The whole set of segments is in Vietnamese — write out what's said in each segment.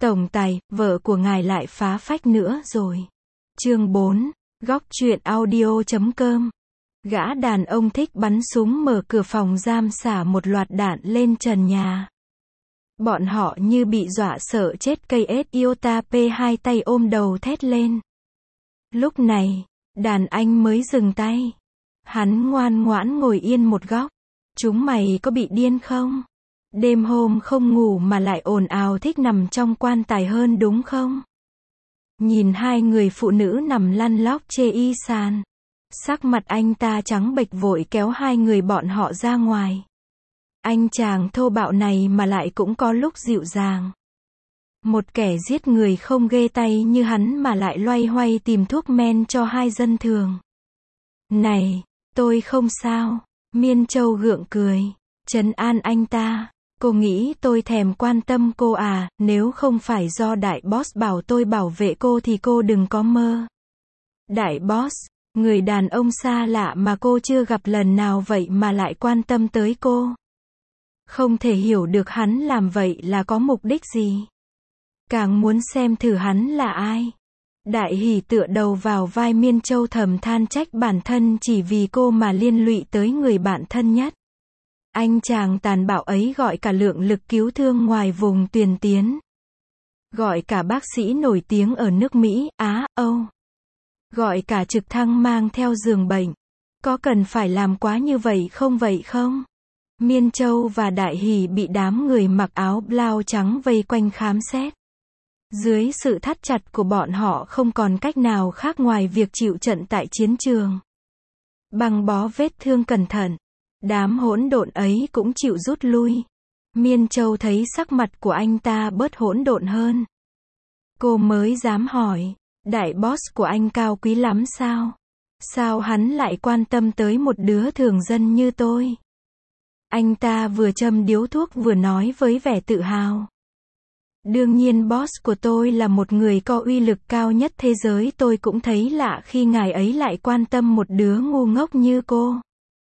Tổng tài, vợ của ngài lại phá phách nữa rồi. Chương 4, góc truyện audio.com. Gã đàn ông thích bắn súng mở cửa phòng giam xả một loạt đạn lên trần nhà. Bọn họ như bị dọa sợ chết, cây Iota P2 tay ôm đầu thét lên. Lúc này, đàn anh mới dừng tay. Hắn ngoan ngoãn ngồi yên một góc. Chúng mày có bị điên không? Đêm hôm không ngủ mà lại ồn ào thích nằm trong quan tài hơn đúng không? Nhìn hai người phụ nữ nằm lăn lóc chê y sàn. Sắc mặt anh ta trắng bệch, vội kéo hai người bọn họ ra ngoài. Anh chàng thô bạo này mà lại cũng có lúc dịu dàng. Một kẻ giết người không ghê tay như hắn mà lại loay hoay tìm thuốc men cho hai dân thường. Này, tôi không sao. Miên Châu gượng cười, trấn an anh ta. Cô nghĩ tôi thèm quan tâm cô à? Nếu không phải do đại boss bảo tôi bảo vệ cô thì cô đừng có mơ. Đại boss, người đàn ông xa lạ mà cô chưa gặp lần nào vậy mà lại quan tâm tới cô. Không thể hiểu được hắn làm vậy là có mục đích gì. Càng muốn xem thử hắn là ai. Đại Hỷ tựa đầu vào vai Miên Châu thầm than trách bản thân chỉ vì cô mà liên lụy tới người bạn thân nhất. Anh chàng tàn bạo ấy gọi cả lượng lực cứu thương ngoài vùng Tuyền Tiến. Gọi cả bác sĩ nổi tiếng ở nước Mỹ, Á, Âu. Gọi cả trực thăng mang theo giường bệnh. Có cần phải làm quá như vậy không? Miên Châu và Đại Hỷ bị đám người mặc áo blau trắng vây quanh khám xét. Dưới sự thắt chặt của bọn họ không còn cách nào khác ngoài việc chịu trận tại chiến trường. Băng bó vết thương cẩn thận. Đám hỗn độn ấy cũng chịu rút lui. Miên Châu thấy sắc mặt của anh ta bớt hỗn độn hơn. Cô mới dám hỏi, đại boss của anh cao quý lắm sao? Sao hắn lại quan tâm tới một đứa thường dân như tôi? Anh ta vừa châm điếu thuốc vừa nói với vẻ tự hào. Đương nhiên boss của tôi là một người có uy lực cao nhất thế giới, tôi cũng thấy lạ khi ngài ấy lại quan tâm một đứa ngu ngốc như cô.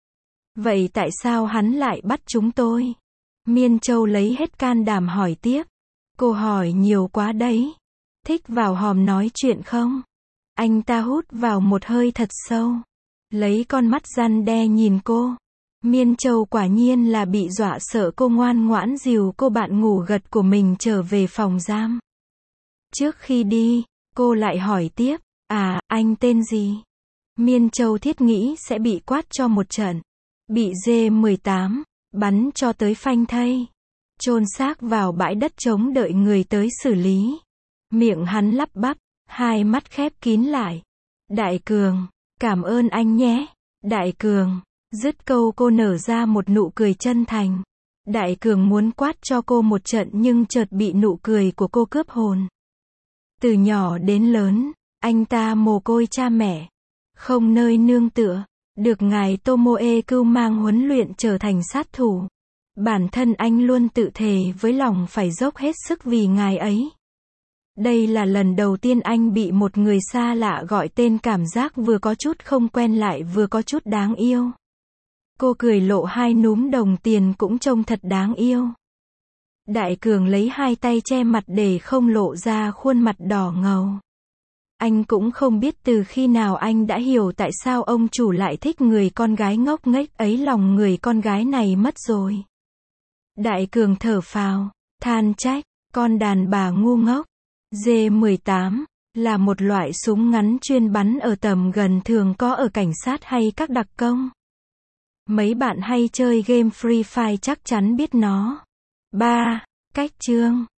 Vậy tại sao hắn lại bắt chúng tôi? Miên Châu lấy hết can đảm hỏi tiếp. Cô hỏi nhiều quá đấy. Thích vào hòm nói chuyện không? Anh ta hút vào một hơi thật sâu. Lấy con mắt răn đe nhìn cô. Miên Châu quả nhiên là bị dọa sợ, cô ngoan ngoãn dìu cô bạn ngủ gật của mình trở về phòng giam. Trước khi đi, cô lại hỏi tiếp. À, anh tên gì? Miên Châu thiết nghĩ sẽ bị quát cho một trận. Bị G18 bắn cho tới phanh thây. Chôn xác vào bãi đất trống đợi người tới xử lý. Miệng hắn lắp bắp, hai mắt khép kín lại. Đại Cường, cảm ơn anh nhé. Đại Cường. Dứt câu cô nở ra một nụ cười chân thành. Đại Cường muốn quát cho cô một trận nhưng chợt bị nụ cười của cô cướp hồn. Từ nhỏ đến lớn, anh ta mồ côi cha mẹ, không nơi nương tựa. Được ngài Tomoe cưu mang huấn luyện trở thành sát thủ. Bản thân anh luôn tự thề với lòng phải dốc hết sức vì ngài ấy. Đây là lần đầu tiên anh bị một người xa lạ gọi tên, cảm giác vừa có chút không quen lại vừa có chút đáng yêu. Cô cười lộ hai núm đồng tiền cũng trông thật đáng yêu. Đại Cường lấy hai tay che mặt để không lộ ra khuôn mặt đỏ ngầu. Anh cũng không biết từ khi nào anh đã hiểu tại sao ông chủ lại thích người con gái ngốc nghếch ấy, lòng người con gái này mất rồi. Đại Cường thở phào, than trách, con đàn bà ngu ngốc. G18 là một loại súng ngắn chuyên bắn ở tầm gần, thường có ở cảnh sát hay các đặc công. Mấy bạn hay chơi game Free Fire chắc chắn biết nó. 3. Cách chương.